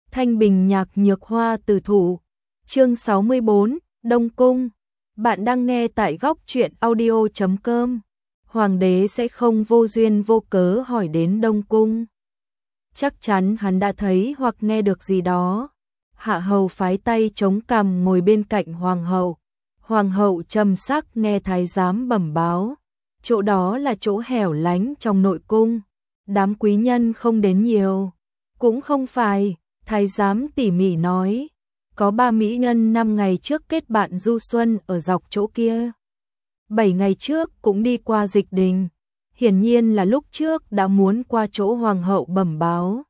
Thanh Bình Nhạc Nhược Hoa Tử Thủ. Chương 64, Đông Cung. Bạn đang nghe tại góc truyện audio.com. Hoàng đế sẽ không vô duyên vô cớ hỏi đến Đông Cung. Chắc chắn hắn đã thấy hoặc nghe được gì đó. Hạ hầu phái tay chống cằm ngồi bên cạnh hoàng hậu. Hoàng hậu trầm sắc nghe thái giám bẩm báo. Chỗ đó là chỗ hẻo lánh trong nội cung. Đám quý nhân không đến nhiều. Cũng không phải, thái giám tỉ mỉ nói. Có 3 mỹ nhân 5 ngày trước kết bạn du xuân ở dọc chỗ kia. 7 ngày trước cũng đi qua Dịch Đình. Hiển nhiên là lúc trước đã muốn qua chỗ hoàng hậu bẩm báo.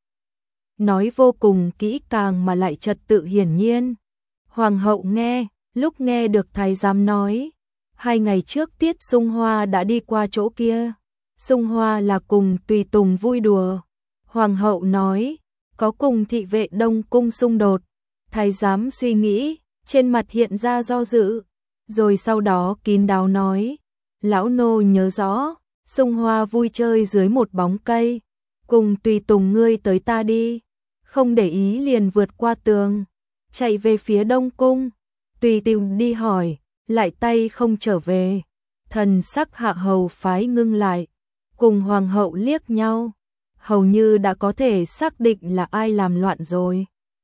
Nói vô cùng kỹ càng mà lại trật tự hiển nhiên. Hoàng hậu nghe, lúc nghe được thái giám nói, 2 ngày trước Tiết Sung Hoa đã đi qua chỗ kia. Sung Hoa là cùng tùy tùng vui đùa. Hoàng hậu nói, có cùng thị vệ Đông Cung xung đột. Thái giám suy nghĩ, trên mặt hiện ra do dự, rồi sau đó kín đáo nói, lão nô nhớ rõ, Sung Hoa vui chơi dưới một bóng cây, cùng tùy tùng ngươi tới ta đi, không để ý liền vượt qua tường, chạy về phía Đông Cung, tùy tùng đi hỏi, lại tay không trở về. Thần sắc Hạ hầu phái ngưng lại, cùng hoàng hậu liếc nhau, hầu như đã có thể xác định là ai làm loạn rồi.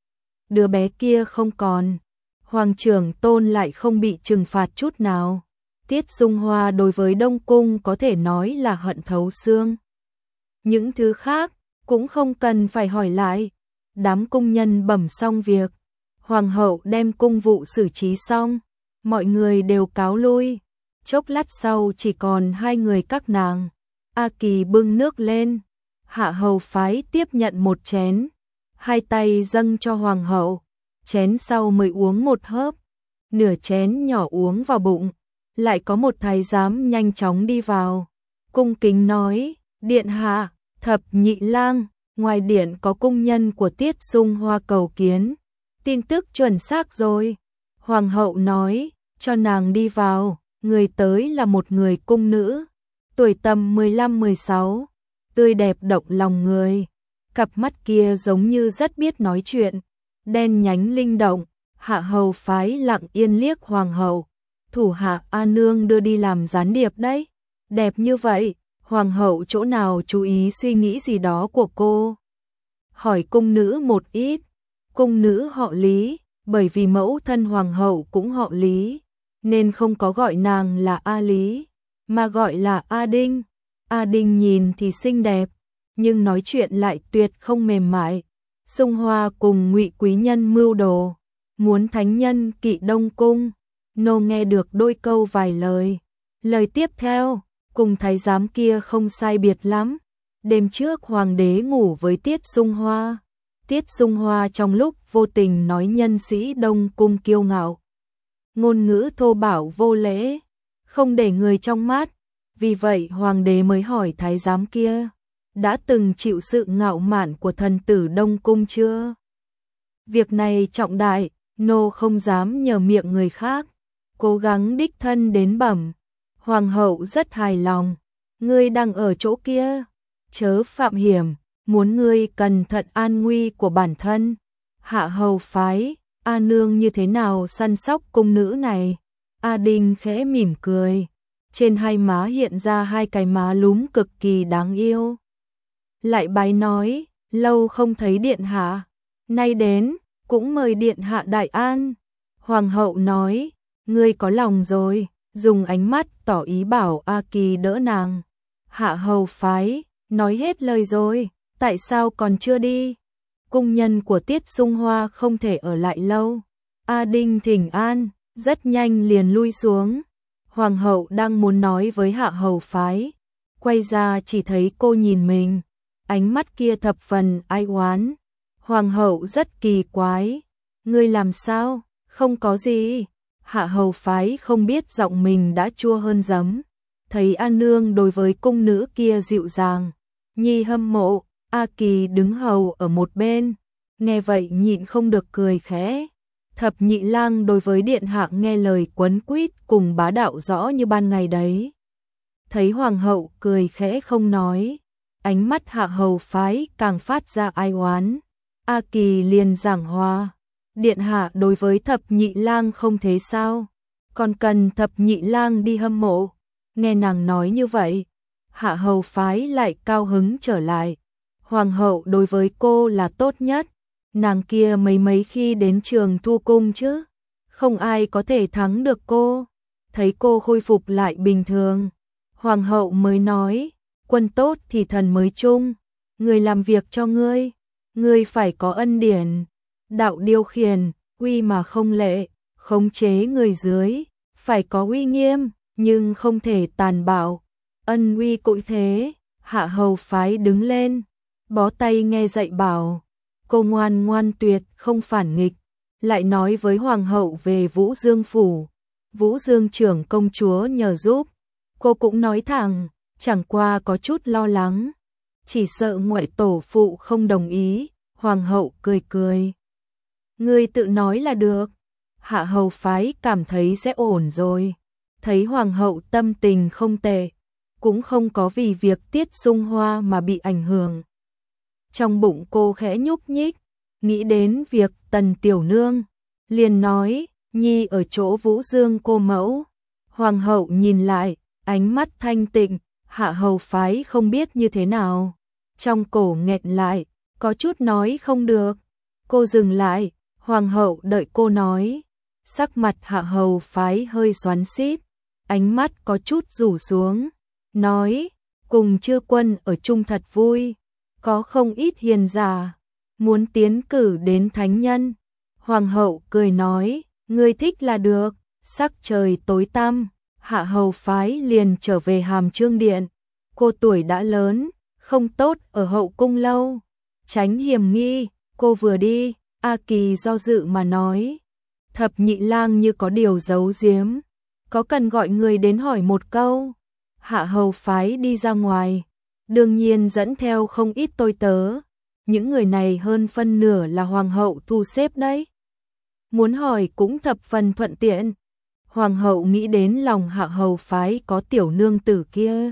Đứa bé kia không còn, hoàng trưởng tôn lại không bị trừng phạt chút nào. Tiết Sung Hoa đối với Đông Cung có thể nói là hận thấu xương. Những thứ khác cũng không cần phải hỏi lại. Đám cung nhân bẩm xong việc, hoàng hậu đem cung vụ xử trí xong, mọi người đều cáo lui. Chốc lát sau chỉ còn 2 người các nàng. A Kỳ bưng nước lên, Hạ hầu phái tiếp nhận một chén, 2 tay dâng cho hoàng hậu, chén sau mới uống một hớp, nửa chén nhỏ uống vào bụng. Lại có một thái giám nhanh chóng đi vào, cung kính nói, điện hạ, thập nhị lang, ngoài điện có cung nhân của Tiết Sung Hoa cầu kiến, tin tức chuẩn xác rồi. Hoàng hậu nói, cho nàng đi vào. Người tới là một người cung nữ, tuổi tầm 15-16, tươi đẹp động lòng người, cặp mắt kia giống như rất biết nói chuyện, đen nhánh linh động. Hạ hầu phái lặng yên liếc hoàng hậu, thủ hạ A Nương đưa đi làm gián điệp đấy, đẹp như vậy. Hoàng hậu chỗ nào chú ý suy nghĩ gì đó của cô. Hỏi cung nữ một ít, cung nữ họ Lý, bởi vì mẫu thân hoàng hậu cũng họ Lý, nên không có gọi nàng là A Lý, mà gọi là A Đinh. A Đinh nhìn thì xinh đẹp, nhưng nói chuyện lại tuyệt không mềm mại. Sung Hoa cùng Ngụy quý nhân mưu đồ, muốn thánh nhân kỵ Đông Cung. Nô nghe được đôi câu vài lời. Lời tiếp theo, cùng thái giám kia không sai biệt lắm. Đêm trước hoàng đế ngủ với Tiết Sung Hoa. Tiết Sung Hoa trong lúc vô tình nói nhân sĩ Đông Cung kiêu ngạo, ngôn ngữ thô bạo vô lễ, không để người trong mắt. Vì vậy hoàng đế mới hỏi thái giám kia, đã từng chịu sự ngạo mạn của thần tử Đông Cung chưa? Việc này trọng đại, nô không dám nhờ miệng người khác, cố gắng đích thân đến bẩm. Hoàng hậu rất hài lòng, ngươi đang ở chỗ kia, chớ phạm hiểm, muốn ngươi cẩn thận an nguy của bản thân. Hạ hầu phái, A Nương như thế nào săn sóc cung nữ này? A Đinh khẽ mỉm cười, trên 2 má hiện ra 2 cái má lúm cực kỳ đáng yêu. Lại bái nói, lâu không thấy điện hạ, nay đến, cũng mời điện hạ đại an. Hoàng hậu nói, ngươi có lòng rồi, dùng ánh mắt tỏ ý bảo A Kỳ đỡ nàng. Hạ hầu phái, nói hết lời rồi, tại sao còn chưa đi? Cung nhân của Tiết Sung Hoa không thể ở lại lâu. A Đinh thỉnh an, rất nhanh liền lui xuống. Hoàng hậu đang muốn nói với Hạ hầu phái, quay ra chỉ thấy cô nhìn mình, ánh mắt kia thập phần ai oán. Hoàng hậu rất kỳ quái, ngươi làm sao? Không có gì. Hạ hầu phái không biết giọng mình đã chua hơn giấm. Thấy A Nương đối với cung nữ kia dịu dàng, nhi hâm mộ. A Kỳ đứng hầu ở một bên, nghe vậy nhịn không được cười khẽ. Thập nhị lang đối với điện hạ nghe lời quấn quýt cùng bá đạo rõ như ban ngày đấy. Thấy hoàng hậu cười khẽ không nói, ánh mắt Hạ hầu phái càng phát ra ai oán. A Kỳ liền giảng hòa. Điện hạ đối với thập nhị lang không thế sao? Còn cần thập nhị lang đi hâm mộ. Nghe nàng nói như vậy, Hạ Hầu phái lại cao hứng trở lại. Hoàng hậu đối với cô là tốt nhất. Nàng kia mấy khi đến Trường Thu Cung chứ. Không ai có thể thắng được cô. Thấy cô khôi phục lại bình thường, Hoàng hậu mới nói, quân tốt thì thần mới chung. Người làm việc cho ngươi phải có ân điển, đạo điều khiển, uy mà không lệ, khống chế người dưới, phải có uy nghiêm, nhưng không thể tàn bạo. Ân uy cũng thế. Hạ Hầu phái đứng lên, bó tay nghe dạy bảo. Cô ngoan ngoan tuyệt không phản nghịch, lại nói với Hoàng hậu về Vũ Dương Phủ. Vũ Dương trưởng công chúa nhờ giúp. Cô cũng nói thẳng, chẳng qua có chút lo lắng. Chỉ sợ ngoại tổ phụ không đồng ý. Hoàng hậu cười cười. Ngươi tự nói là được. Hạ Hầu phái cảm thấy sẽ ổn rồi. Thấy Hoàng hậu tâm tình không tệ, cũng không có vì việc Tiết Sung Hoa mà bị ảnh hưởng. Trong bụng cô khẽ nhúc nhích, nghĩ đến việc Tần Tiểu Nương, liền nói, nhi ở chỗ Vũ Dương cô mẫu. Hoàng hậu nhìn lại, ánh mắt thanh tịnh. Hạ Hầu phái không biết như thế nào, trong cổ nghẹn lại, có chút nói không được. Cô dừng lại, Hoàng hậu đợi cô nói. Sắc mặt Hạ Hầu phái hơi xoắn xít, ánh mắt có chút rủ xuống, nói, cùng chư quân ở chung thật vui, có không ít hiền giả muốn tiến cử đến thánh nhân. Hoàng hậu cười nói, ngươi thích là được. Sắc trời tối tăm, Hạ Hầu phái liền trở về Hàm Chương Điện. Cô tuổi đã lớn, không tốt ở hậu cung lâu, tránh hiểm nghi. Cô vừa đi, A Kỳ do dự mà nói, thập nhị lang như có điều giấu giếm, có cần gọi người đến hỏi một câu. Hạ Hầu phái đi ra ngoài, đương nhiên dẫn theo không ít tôi tớ. Những người này hơn phân nửa là Hoàng hậu thu xếp đấy. Muốn hỏi cũng thập phần thuận tiện. Hoàng hậu nghĩ đến lòng Hạ Hầu phái có tiểu nương tử kia,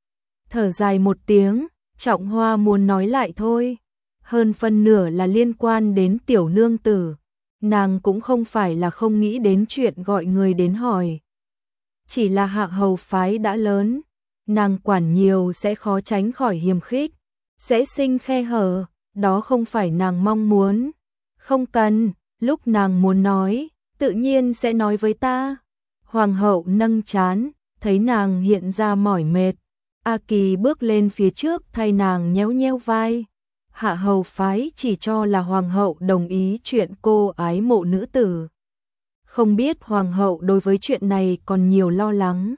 thở dài một tiếng. Trọng Hoa muốn nói lại thôi, hơn phân nửa là liên quan đến tiểu nương tử. Nàng cũng không phải là không nghĩ đến chuyện gọi người đến hỏi, chỉ là Hạ Hầu phái đã lớn, nàng quản nhiều sẽ khó tránh khỏi hiềm khích, sẽ sinh khe hở, đó không phải nàng mong muốn. Không cần, lúc nàng muốn nói, tự nhiên sẽ nói với ta. Hoàng hậu nâng trán, thấy nàng hiện ra mỏi mệt, A Kỳ bước lên phía trước thay nàng nhéo nhéo vai. Hạ Hầu phái chỉ cho là Hoàng hậu đồng ý chuyện cô ái mộ nữ tử. Không biết Hoàng hậu đối với chuyện này còn nhiều lo lắng.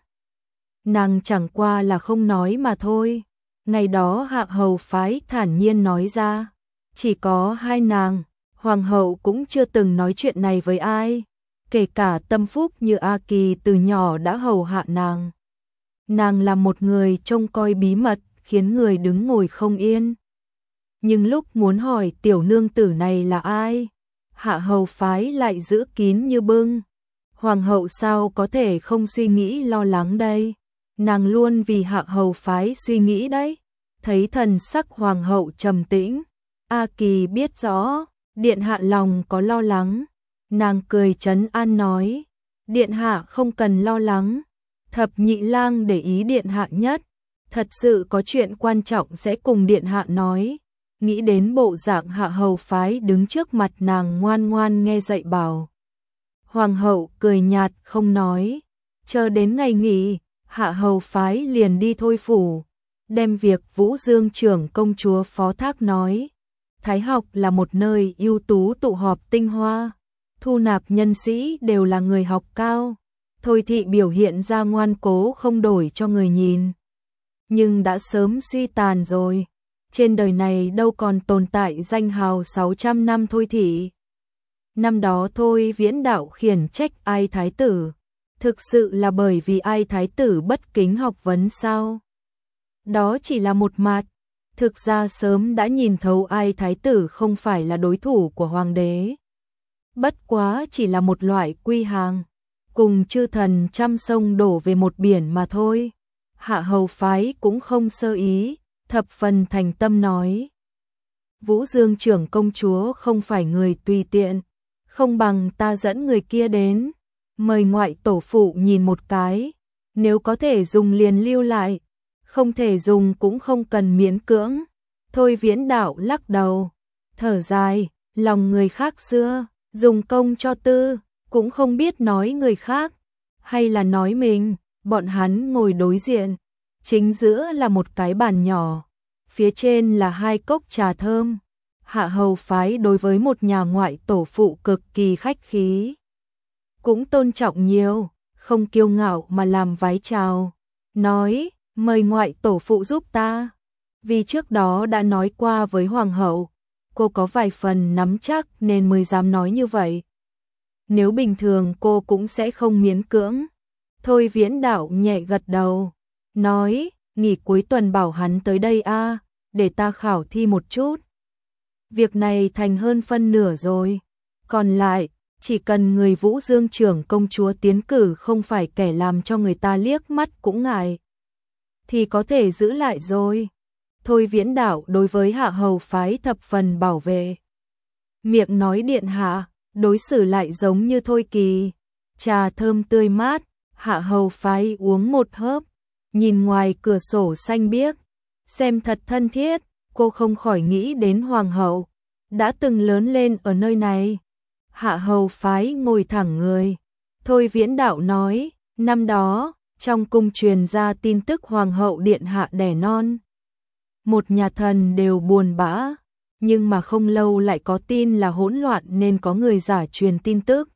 Nàng chẳng qua là không nói mà thôi. Ngày đó Hạ Hầu phái thản nhiên nói ra, chỉ có hai nàng. Hoàng hậu cũng chưa từng nói chuyện này với ai, kể cả tâm phúc như A Kỳ từ nhỏ đã hầu hạ nàng. Nàng là một người trông coi bí mật, khiến người đứng ngồi không yên. Nhưng lúc muốn hỏi tiểu nương tử này là ai, Hạ Hầu phái lại giữ kín như bưng. Hoàng hậu sao có thể không suy nghĩ lo lắng đây? Nàng luôn vì Hạ Hầu phái suy nghĩ đấy. Thấy thần sắc Hoàng hậu trầm tĩnh, A Kỳ biết rõ điện hạ lòng có lo lắng. Nàng cười trấn an nói, điện hạ không cần lo lắng, thập nhị lang để ý điện hạ nhất, thật sự có chuyện quan trọng sẽ cùng điện hạ nói. Nghĩ đến bộ dạng Hạ Hầu phái đứng trước mặt nàng ngoan ngoan nghe dạy bảo, Hoàng hậu cười nhạt không nói. Chờ đến ngày nghỉ, Hạ Hầu phái liền đi Thôi phủ, đem việc Vũ Dương trưởng công chúa phó thác nói. Thái học là một nơi ưu tú tụ họp tinh hoa, thu nạp nhân sĩ đều là người học cao. Thôi thị biểu hiện ra ngoan cố không đổi cho người nhìn, nhưng đã sớm suy tàn rồi. Trên đời này đâu còn tồn tại danh hào 600 năm Thôi thị. Năm đó Thôi Viễn đạo khiển trách Ai thái tử, thực sự là bởi vì Ai thái tử bất kính học vấn sao? Đó chỉ là một mặt, thực ra sớm đã nhìn thấu Ai thái tử không phải là đối thủ của hoàng đế. Bất quá chỉ là một loại quy hàng, cùng chư thần trăm sông đổ về một biển mà thôi. Hạ Hầu phái cũng không sơ ý, thập phần thành tâm nói. Vũ Dương trưởng công chúa không phải người tùy tiện, không bằng ta dẫn người kia đến, mời ngoại tổ phụ nhìn một cái, nếu có thể dùng liền lưu lại, không thể dùng cũng không cần miễn cưỡng. Thôi Viễn Đạo lắc đầu, thở dài, lòng người khác xưa, dùng công cho tư, cũng không biết nói người khác, hay là nói mình. Bọn hắn ngồi đối diện, chính giữa là một cái bàn nhỏ, phía trên là 2 cốc trà thơm. Hạ hầu phái đối với một nhà ngoại tổ phụ cực kỳ khách khí, cũng tôn trọng nhiều, không kiêu ngạo mà làm vái chào, nói, mời ngoại tổ phụ giúp ta. Vì trước đó đã nói qua với hoàng hậu, cô có vài phần nắm chắc nên mới dám nói như vậy. Nếu bình thường cô cũng sẽ không miễn cưỡng. Thôi Viễn Đạo nhẹ gật đầu, nói, nghỉ cuối tuần bảo hắn tới đây a, để ta khảo thi một chút. Việc này thành hơn phân nửa rồi, còn lại, chỉ cần người Vũ Dương trưởng công chúa tiến cử không phải kẻ làm cho người ta liếc mắt cũng ngại, thì có thể giữ lại rồi. Thôi Viễn Đạo đối với Hạ hầu phái thập phần bảo vệ. Miệng nói điện hạ, đối xử lại giống như Thôi Kỳ, trà thơm tươi mát. Hạ hầu phái uống một hớp, nhìn ngoài cửa sổ xanh biếc, xem thật thân thiết, cô không khỏi nghĩ đến hoàng hậu, đã từng lớn lên ở nơi này. Hạ hầu phái ngồi thẳng người, Thôi Viễn Đạo nói, năm đó, trong cung truyền ra tin tức hoàng hậu điện hạ đẻ non. Một nhà thần đều buồn bã, nhưng mà không lâu lại có tin là hỗn loạn nên có người giả truyền tin tức.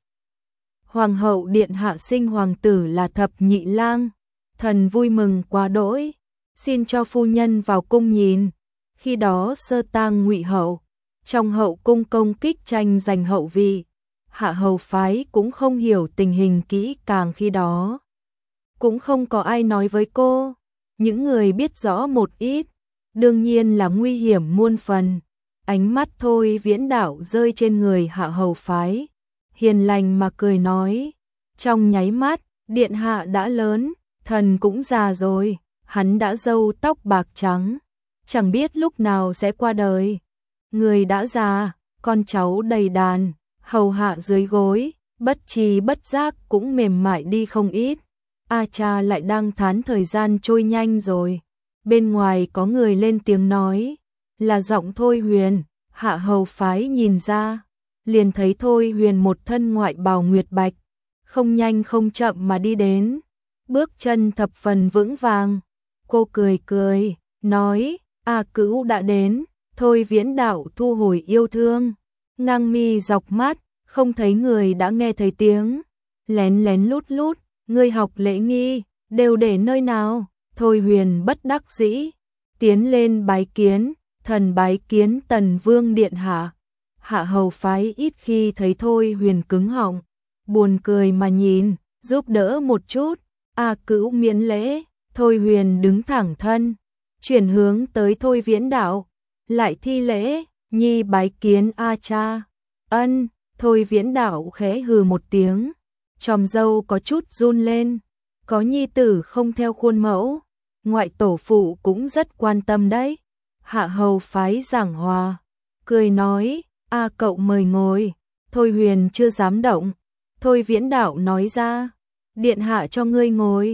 Hoàng hậu điện hạ sinh hoàng tử là Thập Nhị Lang, thần vui mừng quá đỗi, xin cho phu nhân vào cung nhìn. Khi đó sơ tang Ngụy hậu, trong hậu cung công kích tranh giành hậu vị, Hạ hầu phái cũng không hiểu tình hình kỹ càng khi đó. Cũng không có ai nói với cô, những người biết rõ một ít, đương nhiên là nguy hiểm muôn phần. Ánh mắt Thôi Viễn Đạo rơi trên người Hạ hầu phái, hiền lành mà cười nói, trong nháy mắt, điện hạ đã lớn, thần cũng già rồi, hắn đã râu tóc bạc trắng, chẳng biết lúc nào sẽ qua đời. Người đã già, con cháu đầy đàn, hầu hạ dưới gối, bất tri bất giác cũng mềm mại đi không ít. A cha lại đang thán thời gian trôi nhanh rồi. Bên ngoài có người lên tiếng nói, là giọng Thôi Huyền. Hạ hầu phái nhìn ra, liền thấy Thôi Huyền một thân ngoại bào nguyệt bạch, không nhanh không chậm mà đi đến, bước chân thập phần vững vàng. Cô cười cười, nói, A Cữu đã đến. Thôi Viễn Đạo thu hồi yêu thương, ngang mi dọc mắt, không thấy người đã nghe thấy tiếng, lén lén lút lút, ngươi học lễ nghi, đều để nơi nào? Thôi Huyền bất đắc dĩ, tiến lên bái kiến, thần bái kiến Tần Vương điện hạ. Hạ hầu phái ít khi thấy Thôi Huyền cứng họng, buồn cười mà nhìn, giúp đỡ một chút. A Cữu miễn lễ. Thôi Huyền đứng thẳng thân, chuyển hướng tới Thôi Viễn Đạo, lại thi lễ, nhi bái kiến A cha. Ân. Thôi Viễn Đạo khẽ hừ một tiếng, chòm râu có chút run lên, có nhi tử không theo khuôn mẫu, ngoại tổ phụ cũng rất quan tâm đấy. Hạ hầu phái giảng hòa, cười nói, A cậu mời ngồi. Thôi Huyền chưa dám động. Thôi Viễn Đạo nói ra, điện hạ cho ngươi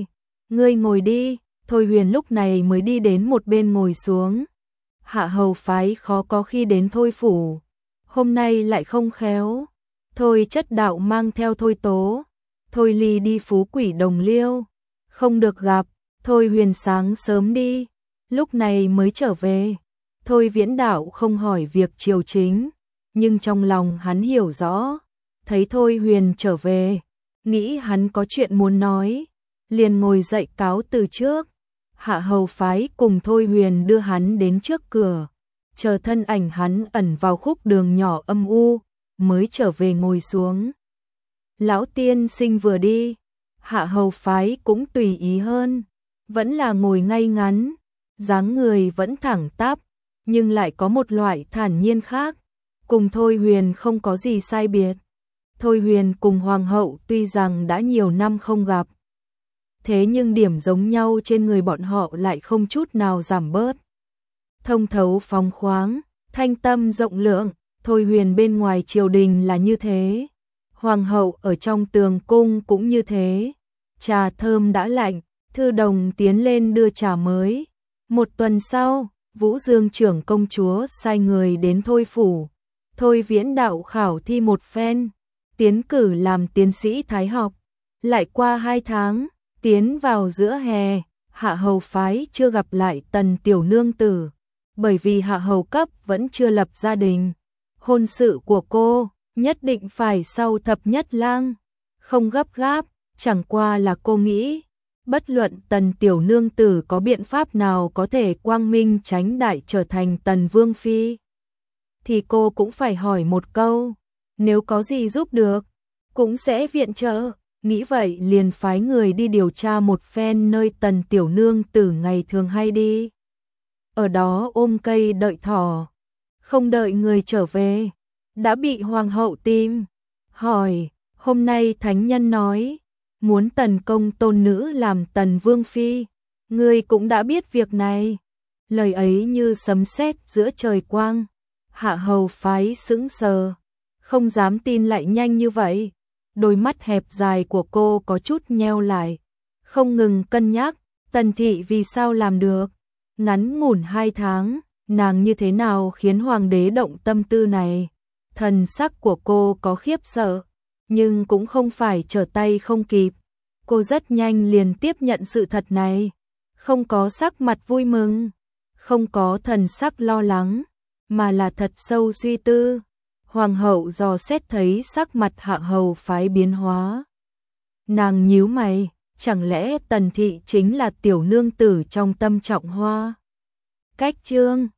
ngồi đi. Thôi Huyền lúc này mới đi đến một bên ngồi xuống. Hạ hầu phái khó có khi đến Thôi phủ, hôm nay lại không khéo. Thôi Chất Đạo mang theo Thôi Tố, Thôi Ly đi Phú Quỷ Đồng Liêu, không được gặp. Thôi Huyền sáng sớm đi, lúc này mới trở về. Thôi Viễn Đạo không hỏi việc triều chính, nhưng trong lòng hắn hiểu rõ, thấy Thôi Huyền trở về, nghĩ hắn có chuyện muốn nói, liền ngồi dậy cáo từ trước. Hạ hầu phái cùng Thôi Huyền đưa hắn đến trước cửa, chờ thân ảnh hắn ẩn vào khúc đường nhỏ âm u, mới trở về ngồi xuống. Lão tiên sinh vừa đi, Hạ hầu phái cũng tùy ý hơn, vẫn là ngồi ngay ngắn, dáng người vẫn thẳng tắp, nhưng lại có một loại thản nhiên khác, cùng Thôi Huyền không có gì sai biệt. Thôi Huyền cùng hoàng hậu tuy rằng đã nhiều năm không gặp, thế nhưng điểm giống nhau trên người bọn họ lại không chút nào giảm bớt. Thông thấu phóng khoáng, thanh tâm rộng lượng, Thôi Huyền bên ngoài triều đình là như thế, hoàng hậu ở trong tường cung cũng như thế. Trà thơm đã lạnh, Thư Đồng tiến lên đưa trà mới. Một tuần sau, Vũ Dương trưởng công chúa sai người đến Thôi phủ. Thôi Viễn đạo khảo thi một phen, tiến cử làm tiến sĩ thái học. Lại qua 2 tháng, tiến vào giữa hè, Hạ hầu phái chưa gặp lại Tần tiểu nương tử, bởi vì Hạ hầu cấp vẫn chưa lập gia đình. Hôn sự của cô nhất định phải sau thập nhất lang, không gấp gáp, chẳng qua là cô nghĩ, bất luận Tần tiểu nương tử có biện pháp nào có thể quang minh chánh đại trở thành Tần vương phi, thì cô cũng phải hỏi một câu, nếu có gì giúp được, cũng sẽ viện trợ. Nghĩ vậy liền phái người đi điều tra một phen nơi Tần tiểu nương tử ngày thường hay đi. Ở đó ôm cây đợi thỏ, không đợi người trở về, đã bị hoàng hậu tìm. Hỏi, hôm nay thánh nhân nói, muốn Tần công tôn nữ làm Tần vương phi, ngươi cũng đã biết việc này. Lời ấy như sấm sét giữa trời quang. Hạ hầu phái sững sờ, không dám tin lại nhanh như vậy. Đôi mắt hẹp dài của cô có chút nheo lại, không ngừng cân nhắc, Tần thị vì sao làm được. Ngắn ngủn 2 tháng, nàng như thế nào khiến hoàng đế động tâm tư này. Thần sắc của cô có khiếp sợ, nhưng cũng không phải trở tay không kịp. Cô rất nhanh liền tiếp nhận sự thật này, không có sắc mặt vui mừng, không có thần sắc lo lắng, mà là thật sâu suy tư. Hoàng hậu dò xét thấy sắc mặt Hạ hầu phái biến hóa. Nàng nhíu mày, chẳng lẽ Tần thị chính là tiểu nương tử trong Tâm Trọng Hoa? Cách chương